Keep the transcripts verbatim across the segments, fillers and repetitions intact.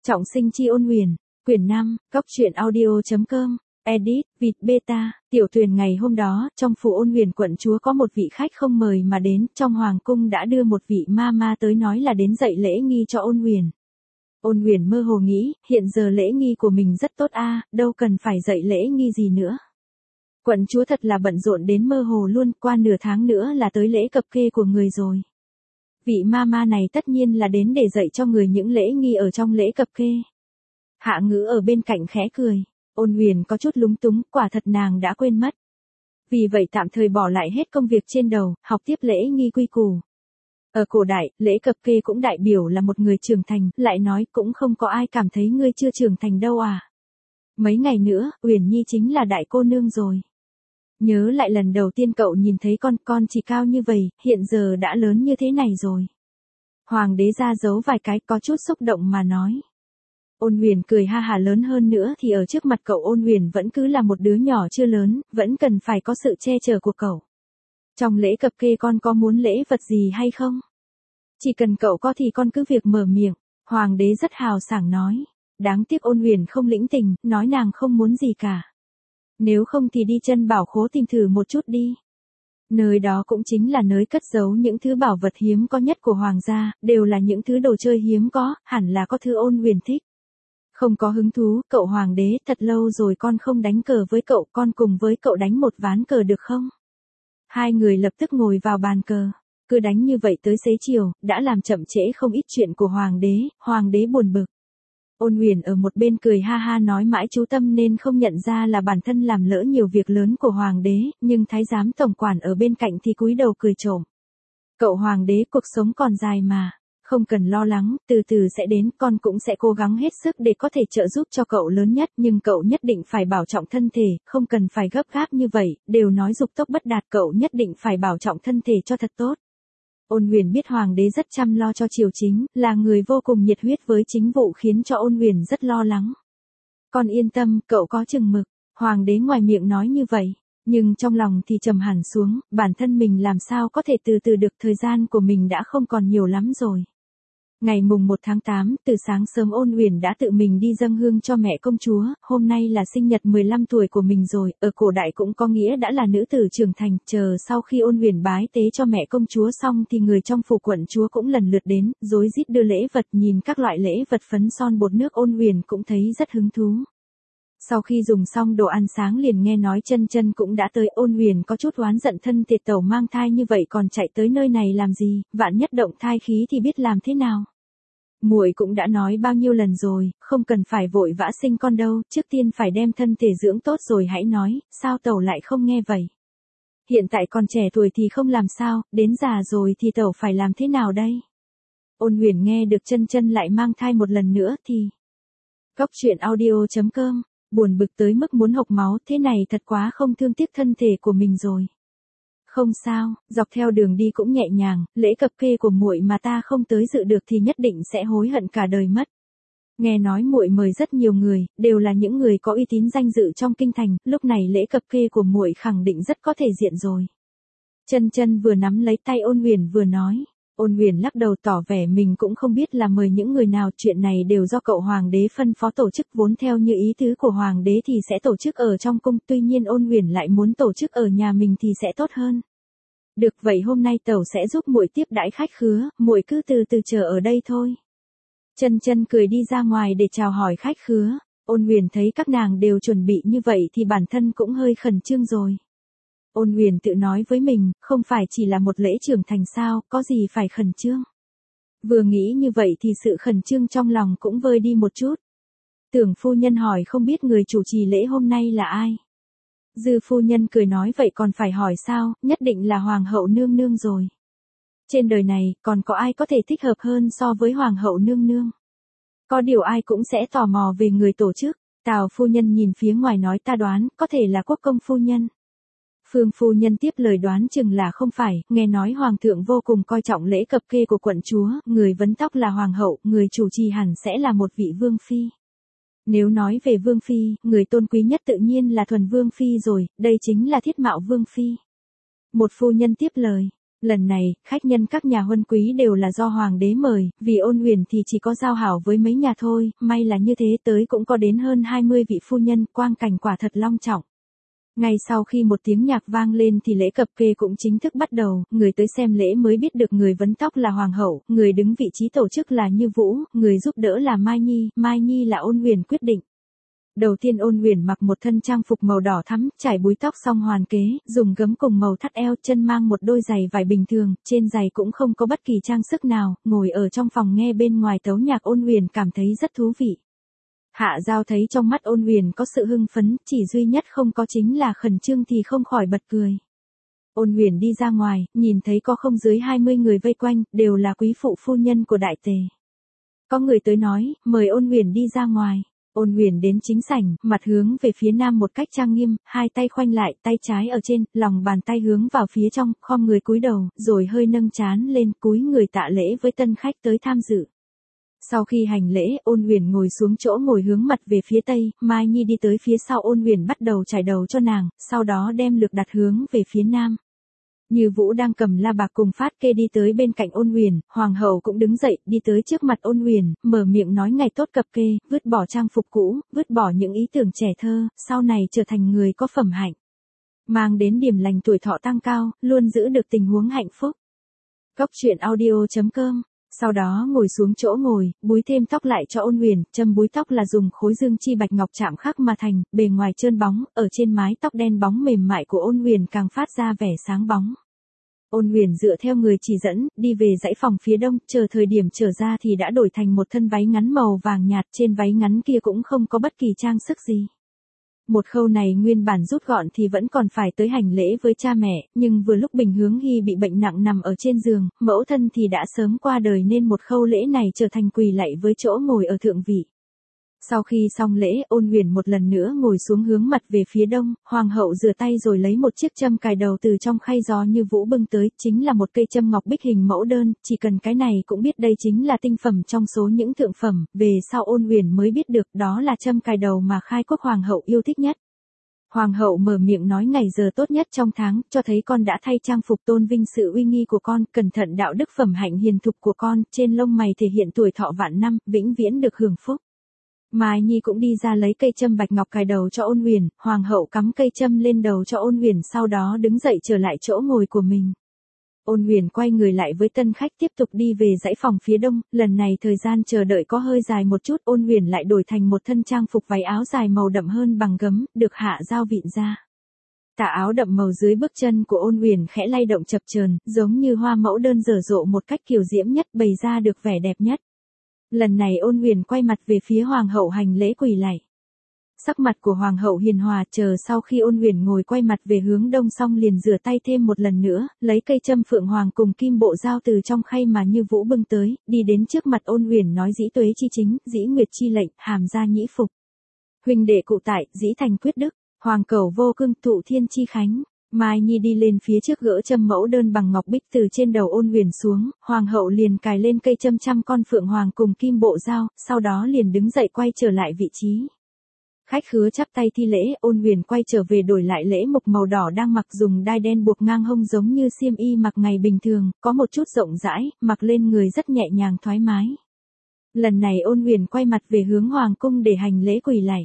Trọng sinh chi ôn huyền, quyển năm, góc truyện audio.com, edit, vịt beta, tiểu thuyền ngày hôm đó, trong phủ ôn huyền quận chúa có một vị khách không mời mà đến, trong hoàng cung đã đưa một vị ma ma tới nói là đến dạy lễ nghi cho ôn huyền. Ôn huyền mơ hồ nghĩ, hiện giờ lễ nghi của mình rất tốt a, đâu cần phải dạy lễ nghi gì nữa. Quận chúa thật là bận rộn đến mơ hồ luôn, qua nửa tháng nữa là tới lễ cập kê của người rồi. Vị ma ma này tất nhiên là đến để dạy cho người những lễ nghi ở trong lễ cập kê. Hạ Ngữ ở bên cạnh khẽ cười, ôn huyền có chút lúng túng, quả thật nàng đã quên mất. Vì vậy tạm thời bỏ lại hết công việc trên đầu, học tiếp lễ nghi quy củ. Ở cổ đại, lễ cập kê cũng đại biểu là một người trưởng thành, lại nói cũng không có ai cảm thấy ngươi chưa trưởng thành đâu à. Mấy ngày nữa, Uyển Nhi chính là đại cô nương rồi. Nhớ lại lần đầu tiên cậu nhìn thấy con, con chỉ cao như vậy, hiện giờ đã lớn như thế này rồi. Hoàng đế ra giấu vài cái, có chút xúc động mà nói. Ôn huyền cười ha hà, lớn hơn nữa thì ở trước mặt cậu ôn huyền vẫn cứ là một đứa nhỏ chưa lớn, vẫn cần phải có sự che chở của cậu. Trong lễ cập kê con có muốn lễ vật gì hay không? Chỉ cần cậu có thì con cứ việc mở miệng, hoàng đế rất hào sảng nói. Đáng tiếc ôn huyền không lĩnh tình, nói nàng không muốn gì cả. Nếu không thì đi chân bảo khố tìm thử một chút đi. Nơi đó cũng chính là nơi cất giấu những thứ bảo vật hiếm có nhất của hoàng gia, đều là những thứ đồ chơi hiếm có, hẳn là có thứ ôn huyền thích. Không có hứng thú, cậu hoàng đế, thật lâu rồi con không đánh cờ với cậu, con cùng với cậu đánh một ván cờ được không? Hai người lập tức ngồi vào bàn cờ, cứ đánh như vậy tới xế chiều, đã làm chậm trễ không ít chuyện của hoàng đế, hoàng đế buồn bực. Ôn huyền ở một bên cười ha ha nói mãi chú tâm nên không nhận ra là bản thân làm lỡ nhiều việc lớn của hoàng đế, nhưng thái giám tổng quản ở bên cạnh thì cúi đầu cười trộm. Cậu hoàng đế, cuộc sống còn dài mà, không cần lo lắng, từ từ sẽ đến, con cũng sẽ cố gắng hết sức để có thể trợ giúp cho cậu lớn nhất, nhưng cậu nhất định phải bảo trọng thân thể, không cần phải gấp gáp như vậy, đều nói dục tốc bất đạt, cậu nhất định phải bảo trọng thân thể cho thật tốt. Ôn huyền biết hoàng đế rất chăm lo cho triều chính, là người vô cùng nhiệt huyết với chính vụ khiến cho ôn huyền rất lo lắng. Con yên tâm, cậu có chừng mực, hoàng đế ngoài miệng nói như vậy, nhưng trong lòng thì trầm hẳn xuống, bản thân mình làm sao có thể từ từ được, thời gian của mình đã không còn nhiều lắm rồi. Ngày mùng một tháng tám, từ sáng sớm ôn huyền đã tự mình đi dâng hương cho mẹ công chúa, hôm nay là sinh nhật mười lăm tuổi của mình rồi, ở cổ đại cũng có nghĩa đã là nữ tử trưởng thành, chờ sau khi ôn huyền bái tế cho mẹ công chúa xong thì người trong phủ quận chúa cũng lần lượt đến, rối rít đưa lễ vật, nhìn các loại lễ vật phấn son bột nước ôn huyền cũng thấy rất hứng thú. Sau khi dùng xong đồ ăn sáng liền nghe nói chân chân cũng đã tới, ôn huyền có chút oán giận thân tiệt tẩu mang thai như vậy còn chạy tới nơi này làm gì, vạn nhất động thai khí thì biết làm thế nào. Muội cũng đã nói bao nhiêu lần rồi, không cần phải vội vã sinh con đâu, trước tiên phải đem thân thể dưỡng tốt rồi hãy nói, sao tẩu lại không nghe vậy? Hiện tại còn trẻ tuổi thì không làm sao, đến già rồi thì tẩu phải làm thế nào đây? Ôn huyền nghe được chân chân lại mang thai một lần nữa thì... Góc truyện audio.com, buồn bực tới mức muốn hộc máu, thế này thật quá không thương tiếc thân thể của mình rồi. Không sao, dọc theo đường đi cũng nhẹ nhàng, lễ cập kê của muội mà ta không tới dự được thì nhất định sẽ hối hận cả đời mất. Nghe nói muội mời rất nhiều người, đều là những người có uy tín danh dự trong kinh thành, lúc này lễ cập kê của muội khẳng định rất có thể diện rồi. Chân chân vừa nắm lấy tay ôn huyền vừa nói. Ôn huyền lắc đầu tỏ vẻ mình cũng không biết là mời những người nào, chuyện này đều do cậu hoàng đế phân phó tổ chức, vốn theo như ý tứ của hoàng đế thì sẽ tổ chức ở trong cung, tuy nhiên ôn huyền lại muốn tổ chức ở nhà mình thì sẽ tốt hơn. Được vậy hôm nay tẩu sẽ giúp muội tiếp đãi khách khứa, muội cứ từ từ chờ ở đây thôi. Chân chân cười đi ra ngoài để chào hỏi khách khứa, ôn huyền thấy các nàng đều chuẩn bị như vậy thì bản thân cũng hơi khẩn trương rồi. Ôn huyền tự nói với mình, không phải chỉ là một lễ trưởng thành sao, có gì phải khẩn trương. Vừa nghĩ như vậy thì sự khẩn trương trong lòng cũng vơi đi một chút. Tưởng phu nhân hỏi không biết người chủ trì lễ hôm nay là ai. Dư phu nhân cười nói vậy còn phải hỏi sao, nhất định là hoàng hậu nương nương rồi. Trên đời này, còn có ai có thể thích hợp hơn so với hoàng hậu nương nương. Có điều ai cũng sẽ tò mò về người tổ chức, Tào phu nhân nhìn phía ngoài nói ta đoán, có thể là quốc công phu nhân. Phương phu nhân tiếp lời đoán chừng là không phải, nghe nói hoàng thượng vô cùng coi trọng lễ cập kê của quận chúa, người vấn tóc là hoàng hậu, người chủ trì hẳn sẽ là một vị vương phi. Nếu nói về vương phi, người tôn quý nhất tự nhiên là thuần vương phi rồi, đây chính là thiết mạo vương phi. Một phu nhân tiếp lời, Lần này, khách nhân các nhà huân quý đều là do hoàng đế mời, vì Ôn Huyền thì chỉ có giao hảo với mấy nhà thôi, may là như thế tới cũng có đến hơn hai mươi vị phu nhân, quang cảnh quả thật long trọng. Ngay sau khi một tiếng nhạc vang lên thì lễ cập kê cũng chính thức bắt đầu, người tới xem lễ mới biết được người vấn tóc là hoàng hậu, người đứng vị trí tổ chức là Như Vũ, người giúp đỡ là Mai Nhi, Mai Nhi là Ôn Huyền quyết định. Đầu tiên Ôn Huyền mặc một thân trang phục màu đỏ thắm, trải búi tóc xong hoàn kế, dùng gấm cùng màu thắt eo, chân mang một đôi giày vải bình thường, trên giày cũng không có bất kỳ trang sức nào, ngồi ở trong phòng nghe bên ngoài tấu nhạc Ôn Huyền cảm thấy rất thú vị. Hạ Giao thấy trong mắt Ôn Huyền có sự hưng phấn, chỉ duy nhất không có chính là khẩn trương thì không khỏi bật cười. Ôn Huyền đi ra ngoài, nhìn thấy có không dưới hai mươi người vây quanh, đều là quý phụ phu nhân của đại tề. Có người tới nói, mời Ôn Huyền đi ra ngoài. Ôn Huyền đến chính sảnh, mặt hướng về phía nam một cách trang nghiêm, hai tay khoanh lại, tay trái ở trên, lòng bàn tay hướng vào phía trong, khom người cúi đầu, rồi hơi nâng trán lên, cúi người tạ lễ với tân khách tới tham dự. Sau khi hành lễ, Ôn Huyền ngồi xuống chỗ ngồi hướng mặt về phía tây, Mai Nhi đi tới phía sau Ôn Huyền bắt đầu trải đầu cho nàng, sau đó đem lược đặt hướng về phía nam. Như Vũ đang cầm la bạc cùng phát kê đi tới bên cạnh Ôn Huyền, hoàng hậu cũng đứng dậy, đi tới trước mặt Ôn Huyền, mở miệng nói ngày tốt cập kê, vứt bỏ trang phục cũ, vứt bỏ những ý tưởng trẻ thơ, sau này trở thành người có phẩm hạnh. Mang đến điểm lành tuổi thọ tăng cao, luôn giữ được tình huống hạnh phúc. Cốc truyện audio chấm com. Sau đó ngồi xuống chỗ ngồi, búi thêm tóc lại cho Ôn Huyền, châm búi tóc là dùng khối dương chi bạch ngọc chạm khắc mà thành, bề ngoài trơn bóng, ở trên mái tóc đen bóng mềm mại của Ôn Huyền càng phát ra vẻ sáng bóng. Ôn Huyền dựa theo người chỉ dẫn, đi về dãy phòng phía đông, chờ thời điểm trở ra thì đã đổi thành một thân váy ngắn màu vàng nhạt, trên váy ngắn kia cũng không có bất kỳ trang sức gì. Một khâu này nguyên bản rút gọn thì vẫn còn phải tới hành lễ với cha mẹ, nhưng vừa lúc Bình Hướng Hy bị bệnh nặng nằm ở trên giường, mẫu thân thì đã sớm qua đời nên một khâu lễ này trở thành quỳ lạy với chỗ ngồi ở thượng vị. Sau khi xong lễ, Ôn Huyền một lần nữa ngồi xuống hướng mặt về phía đông, hoàng hậu rửa tay rồi lấy một chiếc châm cài đầu từ trong khay gió Như Vũ bưng tới, chính là một cây châm ngọc bích hình mẫu đơn, chỉ cần cái này cũng biết đây chính là tinh phẩm trong số những thượng phẩm, về sau Ôn Huyền mới biết được đó là châm cài đầu mà khai quốc hoàng hậu yêu thích nhất. Hoàng hậu mở miệng nói ngày giờ tốt nhất trong tháng, cho thấy con đã thay trang phục tôn vinh sự uy nghi của con, cẩn thận đạo đức phẩm hạnh hiền thục của con, trên lông mày thể hiện tuổi thọ vạn năm, vĩnh viễn được hưởng phúc. Mai Nhi cũng đi ra lấy cây châm bạch ngọc cài đầu cho Ôn Huyền, hoàng hậu cắm cây châm lên đầu cho Ôn Huyền sau đó đứng dậy trở lại chỗ ngồi của mình. Ôn Huyền quay người lại với tân khách tiếp tục đi về dãy phòng phía đông, lần này thời gian chờ đợi có hơi dài một chút, Ôn Huyền lại đổi thành một thân trang phục váy áo dài màu đậm hơn bằng gấm, được Hạ Giao vịn ra. Tà áo đậm màu dưới bước chân của Ôn Huyền khẽ lay động chập chờn, giống như hoa mẫu đơn dở dộ một cách kiều diễm nhất, bày ra được vẻ đẹp nhất. Lần này Ôn Huyền quay mặt về phía hoàng hậu hành lễ quỳ lạy. Sắc mặt của hoàng hậu hiền hòa, chờ sau khi Ôn Huyền ngồi quay mặt về hướng đông xong liền rửa tay thêm một lần nữa, lấy cây châm phượng hoàng cùng kim bộ dao từ trong khay mà Như Vũ bưng tới, đi đến trước mặt Ôn Huyền nói dĩ tuế chi chính, dĩ nguyệt chi lệnh, hàm gia nhĩ phục. Huynh đệ cụ tại, dĩ thành quyết đức, hoàng cầu vô cương tụ thiên chi khánh. Mai Nhi đi lên phía trước gỡ châm mẫu đơn bằng ngọc bích từ trên đầu Ôn Huyền xuống, hoàng hậu liền cài lên cây châm trăm con phượng hoàng cùng kim bộ dao, sau đó liền đứng dậy quay trở lại vị trí. Khách khứa chắp tay thi lễ, Ôn Huyền quay trở về đổi lại lễ mục màu đỏ đang mặc dùng đai đen buộc ngang hông giống như xiêm y mặc ngày bình thường, có một chút rộng rãi, mặc lên người rất nhẹ nhàng thoải mái. Lần này Ôn Huyền quay mặt về hướng hoàng cung để hành lễ quỳ lạy.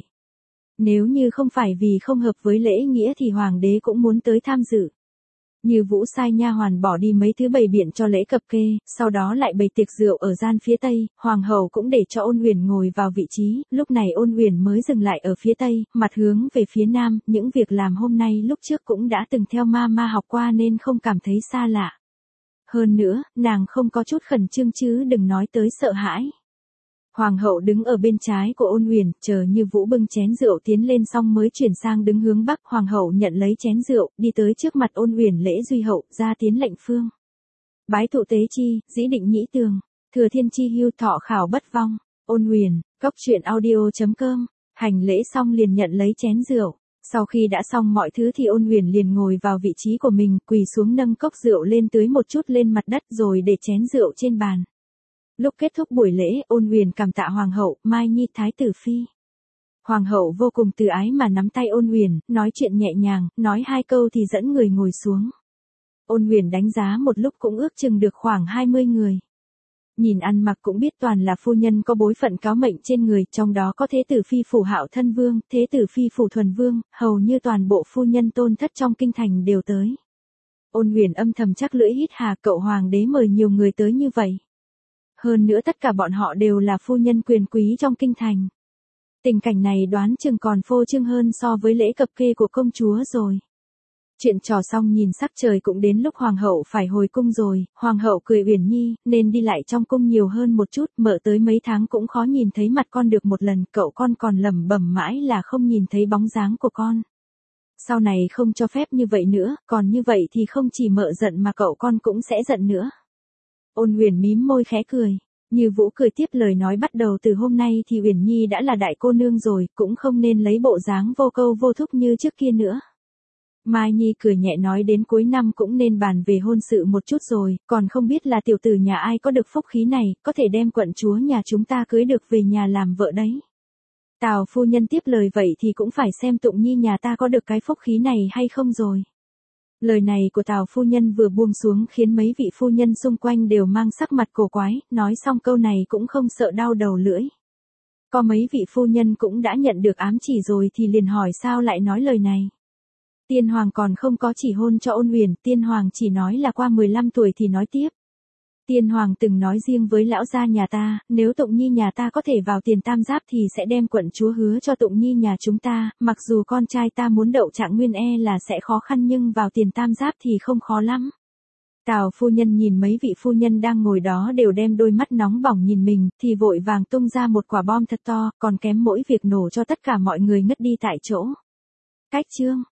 Nếu như không phải vì không hợp với lễ nghĩa thì hoàng đế cũng muốn tới tham dự. Như Vũ sai nha hoàn bỏ đi mấy thứ bày biện cho lễ cập kê, sau đó lại bày tiệc rượu ở gian phía tây, hoàng hậu cũng để cho Ôn Huyền ngồi vào vị trí, lúc này Ôn Huyền mới dừng lại ở phía tây, mặt hướng về phía nam, những việc làm hôm nay lúc trước cũng đã từng theo ma ma học qua nên không cảm thấy xa lạ. Hơn nữa, nàng không có chút khẩn trương chứ đừng nói tới sợ hãi. Hoàng hậu đứng ở bên trái của Ôn Huyền, chờ Như Vũ bưng chén rượu tiến lên xong mới chuyển sang đứng hướng bắc, hoàng hậu nhận lấy chén rượu, đi tới trước mặt Ôn Huyền lễ duy hậu, ra tiến lệnh phương. Bái thụ tế chi, dĩ định nhĩ tường, thừa thiên chi hưu thọ khảo bất vong. Ôn Huyền, cốc truyện audio chấm com, hành lễ xong liền nhận lấy chén rượu. Sau khi đã xong mọi thứ thì Ôn Huyền liền ngồi vào vị trí của mình, quỳ xuống nâng cốc rượu lên tưới một chút lên mặt đất rồi để chén rượu trên bàn. Lúc kết thúc buổi lễ, Ôn Huyền cảm tạ hoàng hậu, Mai Nhi thái tử phi. Hoàng hậu vô cùng từ ái mà nắm tay Ôn Huyền, nói chuyện nhẹ nhàng, nói hai câu thì dẫn người ngồi xuống. Ôn Huyền đánh giá một lúc cũng ước chừng được khoảng hai mươi người. Nhìn ăn mặc cũng biết toàn là phu nhân có bối phận cáo mệnh trên người, trong đó có thế tử phi phủ Hạo Thân Vương, thế tử phi phủ Thuần Vương, hầu như toàn bộ phu nhân tôn thất trong kinh thành đều tới. Ôn Huyền âm thầm chắc lưỡi hít hà, cậu hoàng đế mời nhiều người tới như vậy. Hơn nữa tất cả bọn họ đều là phu nhân quyền quý trong kinh thành. Tình cảnh này đoán chừng còn phô trương hơn so với lễ cập kê của công chúa rồi. Chuyện trò xong nhìn sắc trời cũng đến lúc hoàng hậu phải hồi cung rồi, hoàng hậu cười Uyển Nhi, nên đi lại trong cung nhiều hơn một chút, mợ tới mấy tháng cũng khó nhìn thấy mặt con được một lần, cậu con còn lẩm bẩm mãi là không nhìn thấy bóng dáng của con. Sau này không cho phép như vậy nữa, còn như vậy thì không chỉ mợ giận mà cậu con cũng sẽ giận nữa. Ôn Huyền mím môi khẽ cười. Như Vũ cười tiếp lời nói, bắt đầu từ hôm nay thì Uyển Nhi đã là đại cô nương rồi, cũng không nên lấy bộ dáng vô câu vô thúc như trước kia nữa. Mai Nhi cười nhẹ nói, đến cuối năm cũng nên bàn về hôn sự một chút rồi, còn không biết là tiểu tử nhà ai có được phúc khí này, có thể đem quận chúa nhà chúng ta cưới được về nhà làm vợ đấy. Tào phu nhân tiếp lời, vậy thì cũng phải xem Tụng Nhi nhà ta có được cái phúc khí này hay không rồi. Lời này của Tào phu nhân vừa buông xuống khiến mấy vị phu nhân xung quanh đều mang sắc mặt cổ quái, nói xong câu này cũng không sợ đau đầu lưỡi. Có mấy vị phu nhân cũng đã nhận được ám chỉ rồi thì liền hỏi sao lại nói lời này. Tiên hoàng còn không có chỉ hôn cho Ôn Huyền, tiên hoàng chỉ nói là qua mười lăm tuổi thì nói tiếp. Tiên hoàng từng nói riêng với lão gia nhà ta, nếu Tụng Nhi nhà ta có thể vào tiền tam giáp thì sẽ đem quận chúa hứa cho Tụng Nhi nhà chúng ta, mặc dù con trai ta muốn đậu trạng nguyên e là sẽ khó khăn nhưng vào tiền tam giáp thì không khó lắm. Tào phu nhân nhìn mấy vị phu nhân đang ngồi đó đều đem đôi mắt nóng bỏng nhìn mình, thì vội vàng tung ra một quả bom thật to, còn kém mỗi việc nổ cho tất cả mọi người ngất đi tại chỗ. Cách chương